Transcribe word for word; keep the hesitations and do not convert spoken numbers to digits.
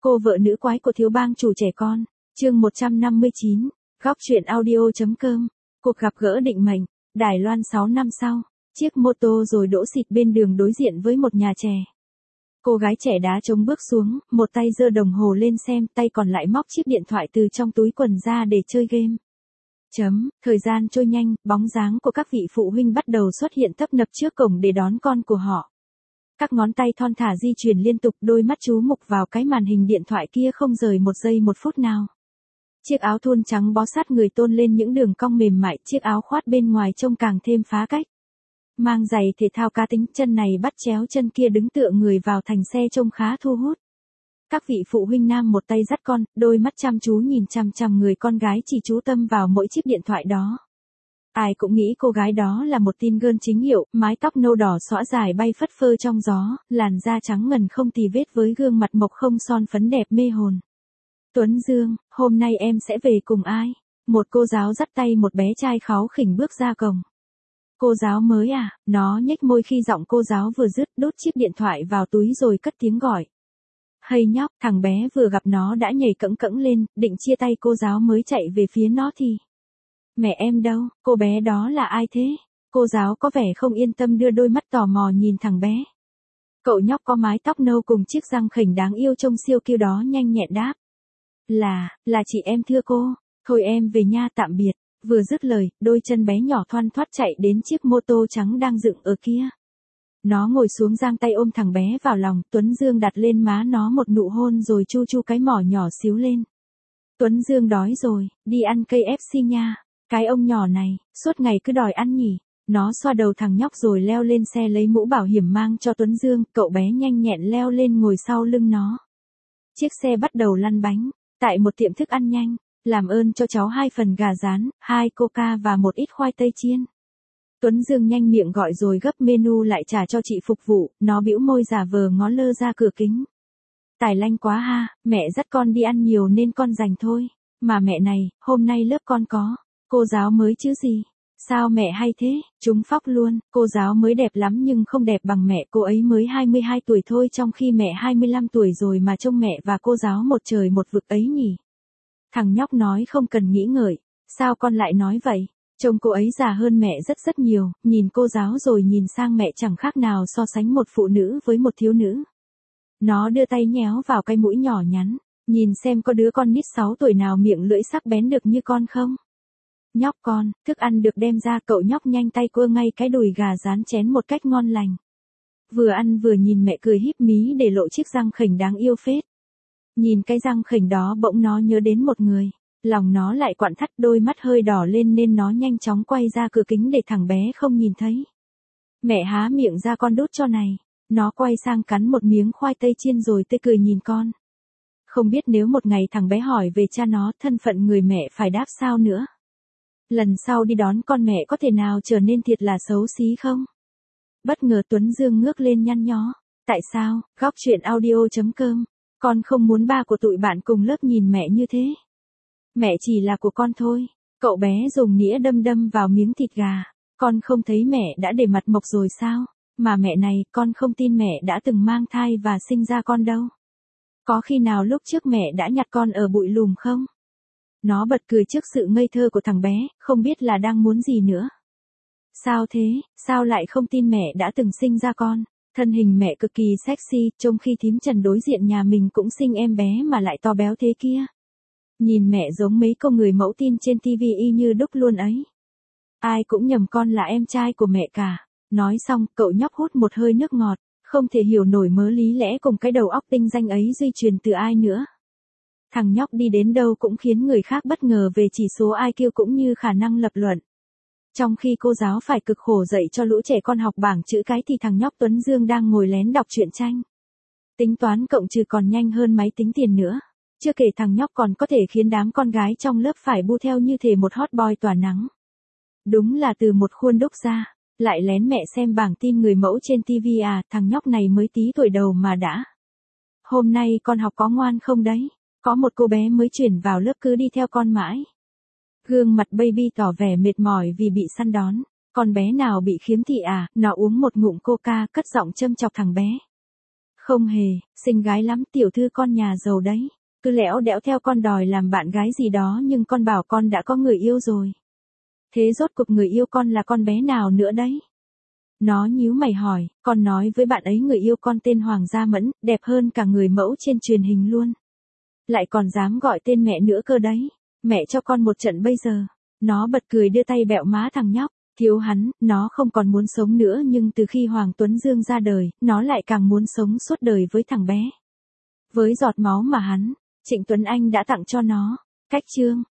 Cô vợ nữ quái của thiếu bang chủ trẻ con. Chương một trăm năm mươi chín. Góc truyện audio.com. Cuộc gặp gỡ định mệnh. Đài Loan sáu năm sau. Chiếc mô tô rồi đỗ xịt bên đường đối diện với một nhà chè. Cô gái trẻ đá trống bước xuống, một tay giơ đồng hồ lên xem, tay còn lại móc chiếc điện thoại từ trong túi quần ra để chơi game. Chấm, thời gian trôi nhanh, bóng dáng của các vị phụ huynh bắt đầu xuất hiện tấp nập trước cổng để đón con của họ. Các ngón tay thon thả di chuyển liên tục, đôi mắt chú mục vào cái màn hình điện thoại kia không rời một giây một phút nào. Chiếc áo thun trắng bó sát người tôn lên những đường cong mềm mại, chiếc áo khoát bên ngoài trông càng thêm phá cách. Mang giày thể thao cá tính, chân này bắt chéo chân kia đứng tựa người vào thành xe trông khá thu hút. Các vị phụ huynh nam một tay dắt con, đôi mắt chăm chú nhìn chằm chằm người con gái chỉ chú tâm vào mỗi chiếc điện thoại đó. Ai cũng nghĩ cô gái đó là một teen girl chính hiệu, mái tóc nâu đỏ xõa dài bay phất phơ trong gió, làn da trắng ngần không tì vết với gương mặt mộc không son phấn đẹp mê hồn. Tuấn Dương, hôm nay em sẽ về cùng ai? Một cô giáo dắt tay một bé trai kháu khỉnh bước ra cổng. Cô giáo mới à? Nó nhếch môi khi giọng cô giáo vừa dứt, đút chiếc điện thoại vào túi rồi cất tiếng gọi. Hay nhóc, thằng bé vừa gặp nó đã nhảy cẫng cẫng lên, định chia tay cô giáo mới chạy về phía nó thì... Mẹ em đâu, cô bé đó là ai thế? Cô giáo có vẻ không yên tâm đưa đôi mắt tò mò nhìn thằng bé. Cậu nhóc có mái tóc nâu cùng chiếc răng khểnh đáng yêu trông siêu cute đó nhanh nhẹn đáp. Là, là chị em thưa cô, thôi em về nha, tạm biệt. Vừa dứt lời, đôi chân bé nhỏ thoăn thoắt chạy đến chiếc mô tô trắng đang dựng ở kia. Nó ngồi xuống giang tay ôm thằng bé vào lòng, Tuấn Dương đặt lên má nó một nụ hôn rồi chu chu cái mỏ nhỏ xíu lên. Tuấn Dương đói rồi, đi ăn ca ép xê nha. Cái ông nhỏ này, suốt ngày cứ đòi ăn nhỉ. Nó xoa đầu thằng nhóc rồi leo lên xe lấy mũ bảo hiểm mang cho Tuấn Dương, cậu bé nhanh nhẹn leo lên ngồi sau lưng nó. Chiếc xe bắt đầu lăn bánh, tại một tiệm thức ăn nhanh, làm ơn cho cháu hai phần gà rán, hai coca và một ít khoai tây chiên. Tuấn Dương nhanh miệng gọi rồi gấp menu lại trả cho chị phục vụ, nó bĩu môi giả vờ ngó lơ ra cửa kính. Tài lanh quá ha, mẹ dắt con đi ăn nhiều nên con dành thôi. Mà mẹ này, hôm nay lớp con có cô giáo mới chứ gì? Sao mẹ hay thế? Chúng phóc luôn, cô giáo mới đẹp lắm nhưng không đẹp bằng mẹ, cô ấy mới hai mươi hai tuổi thôi trong khi mẹ hai mươi lăm tuổi rồi mà trông mẹ và cô giáo một trời một vực ấy nhỉ. Thằng nhóc nói không cần nghĩ ngợi, sao con lại nói vậy? Trông cô ấy già hơn mẹ rất rất nhiều, nhìn cô giáo rồi nhìn sang mẹ chẳng khác nào so sánh một phụ nữ với một thiếu nữ. Nó đưa tay nhéo vào cái mũi nhỏ nhắn, nhìn xem có đứa con nít sáu tuổi nào miệng lưỡi sắc bén được như con không? Nhóc con, thức ăn được đem ra, cậu nhóc nhanh tay cua ngay cái đùi gà rán chén một cách ngon lành. Vừa ăn vừa nhìn mẹ cười híp mí để lộ chiếc răng khểnh đáng yêu phết. Nhìn cái răng khểnh đó bỗng nó nhớ đến một người, lòng nó lại quặn thắt, đôi mắt hơi đỏ lên nên nó nhanh chóng quay ra cửa kính để thằng bé không nhìn thấy. Mẹ há miệng ra con đút cho này, nó quay sang cắn một miếng khoai tây chiên rồi tươi cười nhìn con. Không biết nếu một ngày thằng bé hỏi về cha nó, thân phận người mẹ phải đáp sao nữa. Lần sau đi đón con mẹ có thể nào trở nên thiệt là xấu xí không? Bất ngờ Tuấn Dương ngước lên nhăn nhó. Tại sao? Góc truyện audio.com. Con không muốn ba của tụi bạn cùng lớp nhìn mẹ như thế. Mẹ chỉ là của con thôi. Cậu bé dùng nĩa đâm đâm vào miếng thịt gà. Con không thấy mẹ đã để mặt mộc rồi sao? Mà mẹ này, con không tin mẹ đã từng mang thai và sinh ra con đâu. Có khi nào lúc trước mẹ đã nhặt con ở bụi lùm không? Nó bật cười trước sự ngây thơ của thằng bé, không biết là đang muốn gì nữa. Sao thế, sao lại không tin mẹ đã từng sinh ra con? Thân hình mẹ cực kỳ sexy, trong khi thím Trần đối diện nhà mình cũng sinh em bé mà lại to béo thế kia. Nhìn mẹ giống mấy cô người mẫu tin trên tivi y như đúc luôn ấy. Ai cũng nhầm con là em trai của mẹ cả. Nói xong, cậu nhóc hút một hơi nước ngọt, không thể hiểu nổi mớ lý lẽ cùng cái đầu óc tinh danh ấy di truyền từ ai nữa. Thằng nhóc đi đến đâu cũng khiến người khác bất ngờ về chỉ số i kiu cũng như khả năng lập luận. Trong khi cô giáo phải cực khổ dạy cho lũ trẻ con học bảng chữ cái thì thằng nhóc Tuấn Dương đang ngồi lén đọc truyện tranh. Tính toán cộng trừ còn nhanh hơn máy tính tiền nữa. Chưa kể thằng nhóc còn có thể khiến đám con gái trong lớp phải bu theo như thể một hot boy tỏa nắng. Đúng là từ một khuôn đúc ra, lại lén mẹ xem bảng tin người mẫu trên tivi à, thằng nhóc này mới tí tuổi đầu mà đã. Hôm nay con học có ngoan không đấy? Có một cô bé mới chuyển vào lớp cứ đi theo con mãi. Gương mặt baby tỏ vẻ mệt mỏi vì bị săn đón. Con bé nào bị khiếm thị à? Nó uống một ngụm coca, cất giọng châm chọc thằng bé. Không hề, xinh gái lắm, tiểu thư con nhà giàu đấy. Cứ lẽo đẽo theo con đòi làm bạn gái gì đó nhưng con bảo con đã có người yêu rồi. Thế rốt cuộc người yêu con là con bé nào nữa đấy? Nó nhíu mày hỏi, con nói với bạn ấy người yêu con tên Hoàng Gia Mẫn, đẹp hơn cả người mẫu trên truyền hình luôn. Lại còn dám gọi tên mẹ nữa cơ đấy. Mẹ cho con một trận bây giờ. Nó bật cười đưa tay bẹo má thằng nhóc. Thiếu hắn, nó không còn muốn sống nữa nhưng từ khi Hoàng Tuấn Dương ra đời, nó lại càng muốn sống suốt đời với thằng bé. Với giọt máu mà hắn, Trịnh Tuấn Anh đã tặng cho nó. Cách chương